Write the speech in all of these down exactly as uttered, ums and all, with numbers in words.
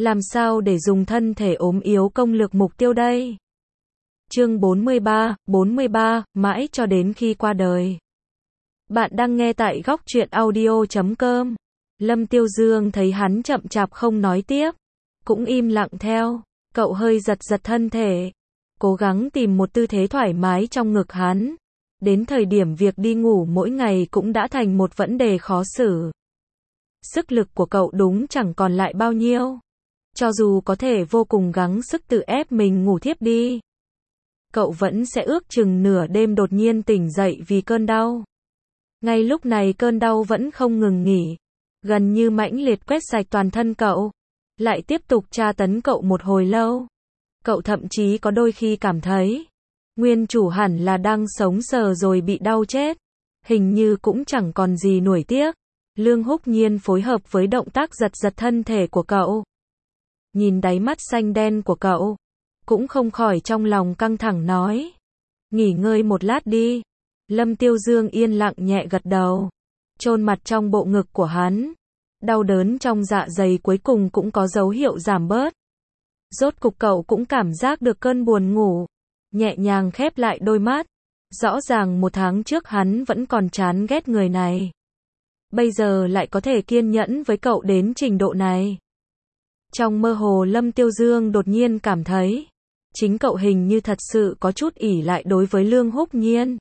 Làm sao để dùng thân thể ốm yếu công lược mục tiêu đây? Chương bốn mươi ba, bốn mươi ba, mãi cho đến khi qua đời. Bạn đang nghe tại góc truyện audio chấm com. Lâm Tiêu Dương thấy hắn chậm chạp không nói tiếp, cũng im lặng theo. Cậu hơi giật giật thân thể, cố gắng tìm một tư thế thoải mái trong ngực hắn. Đến thời điểm việc đi ngủ mỗi ngày cũng đã thành một vấn đề khó xử. Sức lực của cậu đúng chẳng còn lại bao nhiêu. Cho dù có thể vô cùng gắng sức tự ép mình ngủ thiếp đi, cậu vẫn sẽ ước chừng nửa đêm đột nhiên tỉnh dậy vì cơn đau. Ngay lúc này cơn đau vẫn không ngừng nghỉ, gần như mãnh liệt quét sạch toàn thân cậu, lại tiếp tục tra tấn cậu một hồi lâu. Cậu thậm chí có đôi khi cảm thấy, nguyên chủ hẳn là đang sống sờ rồi bị đau chết, hình như cũng chẳng còn gì nuối tiếc. Lương Húc Nhiên phối hợp với động tác giật giật thân thể của cậu, nhìn đáy mắt xanh đen của cậu, cũng không khỏi trong lòng căng thẳng nói, nghỉ ngơi một lát đi. Lâm Tiêu Dương yên lặng nhẹ gật đầu, chôn mặt trong bộ ngực của hắn. Đau đớn trong dạ dày cuối cùng cũng có dấu hiệu giảm bớt. Rốt cục cậu cũng cảm giác được cơn buồn ngủ, nhẹ nhàng khép lại đôi mắt. Rõ ràng một tháng trước hắn vẫn còn chán ghét người này, bây giờ lại có thể kiên nhẫn với cậu đến trình độ này. Trong mơ hồ Lâm Tiêu Dương đột nhiên cảm thấy, chính cậu hình như thật sự có chút ỷ lại đối với Lương Húc Nhiên.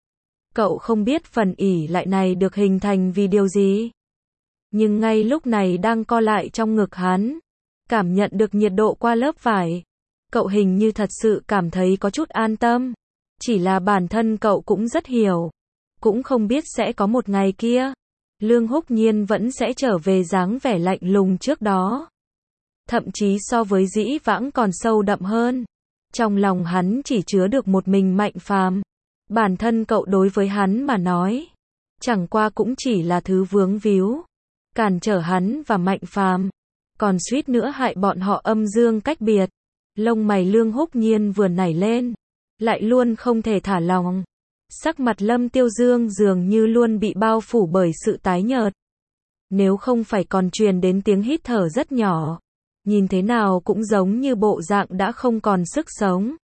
Cậu không biết phần ỷ lại này được hình thành vì điều gì, nhưng ngay lúc này đang co lại trong ngực hắn, cảm nhận được nhiệt độ qua lớp vải, cậu hình như thật sự cảm thấy có chút an tâm. Chỉ là bản thân cậu cũng rất hiểu, cũng không biết sẽ có một ngày kia, Lương Húc Nhiên vẫn sẽ trở về dáng vẻ lạnh lùng trước đó. Thậm chí so với dĩ vãng còn sâu đậm hơn. Trong lòng hắn chỉ chứa được một mình Mạnh Phàm. Bản thân cậu đối với hắn mà nói, chẳng qua cũng chỉ là thứ vướng víu, cản trở hắn và Mạnh Phàm, còn suýt nữa hại bọn họ âm dương cách biệt. Lông mày Lương Húc Nhiên vừa nảy lên, lại luôn không thể thả lỏng. Sắc mặt Lâm Tiêu Dương dường như luôn bị bao phủ bởi sự tái nhợt. Nếu không phải còn truyền đến tiếng hít thở rất nhỏ, nhìn thế nào cũng giống như bộ dạng đã không còn sức sống.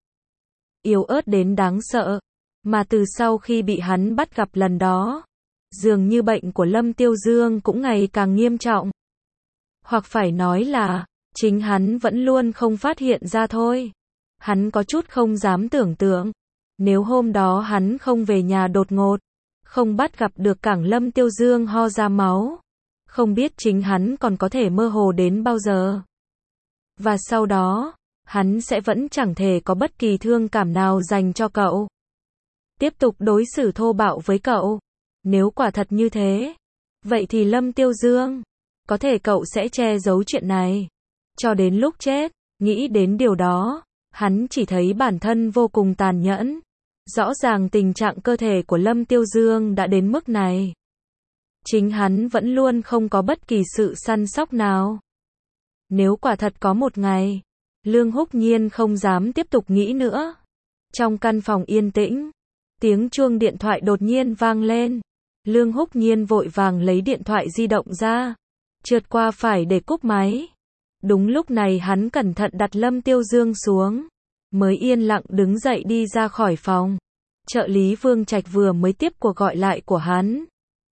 Yếu ớt đến đáng sợ. Mà từ sau khi bị hắn bắt gặp lần đó, dường như bệnh của Lâm Tiêu Dương cũng ngày càng nghiêm trọng. Hoặc phải nói là, chính hắn vẫn luôn không phát hiện ra thôi. Hắn có chút không dám tưởng tượng, nếu hôm đó hắn không về nhà đột ngột, không bắt gặp được cảng Lâm Tiêu Dương ho ra máu, không biết chính hắn còn có thể mơ hồ đến bao giờ. Và sau đó, hắn sẽ vẫn chẳng thể có bất kỳ thương cảm nào dành cho cậu, tiếp tục đối xử thô bạo với cậu. Nếu quả thật như thế, vậy thì Lâm Tiêu Dương, có thể cậu sẽ che giấu chuyện này cho đến lúc chết. Nghĩ đến điều đó, hắn chỉ thấy bản thân vô cùng tàn nhẫn. Rõ ràng tình trạng cơ thể của Lâm Tiêu Dương đã đến mức này, chính hắn vẫn luôn không có bất kỳ sự săn sóc nào. Nếu quả thật có một ngày, Lương Húc Nhiên không dám tiếp tục nghĩ nữa. Trong căn phòng yên tĩnh, tiếng chuông điện thoại đột nhiên vang lên. Lương Húc Nhiên vội vàng lấy điện thoại di động ra, trượt qua phải để cúp máy. Đúng lúc này hắn cẩn thận đặt Lâm Tiêu Dương xuống, mới yên lặng đứng dậy đi ra khỏi phòng. Trợ lý Vương Trạch vừa mới tiếp cuộc gọi lại của hắn,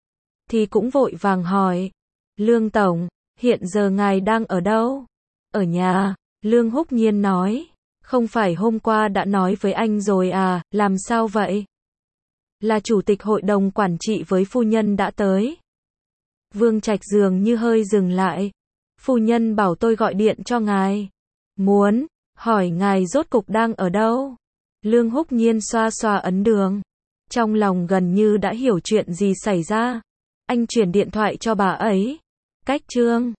thì cũng vội vàng hỏi, Lương Tổng, hiện giờ ngài đang ở đâu? Ở nhà, Lương Húc Nhiên nói, không phải hôm qua đã nói với anh rồi à, làm sao vậy? Là chủ tịch hội đồng quản trị với phu nhân đã tới. Vương Trạch dường như hơi dừng lại, phu nhân bảo tôi gọi điện cho ngài, muốn hỏi ngài rốt cục đang ở đâu. Lương Húc Nhiên xoa xoa ấn đường, trong lòng gần như đã hiểu chuyện gì xảy ra. Anh chuyển điện thoại cho bà ấy. Cách Trương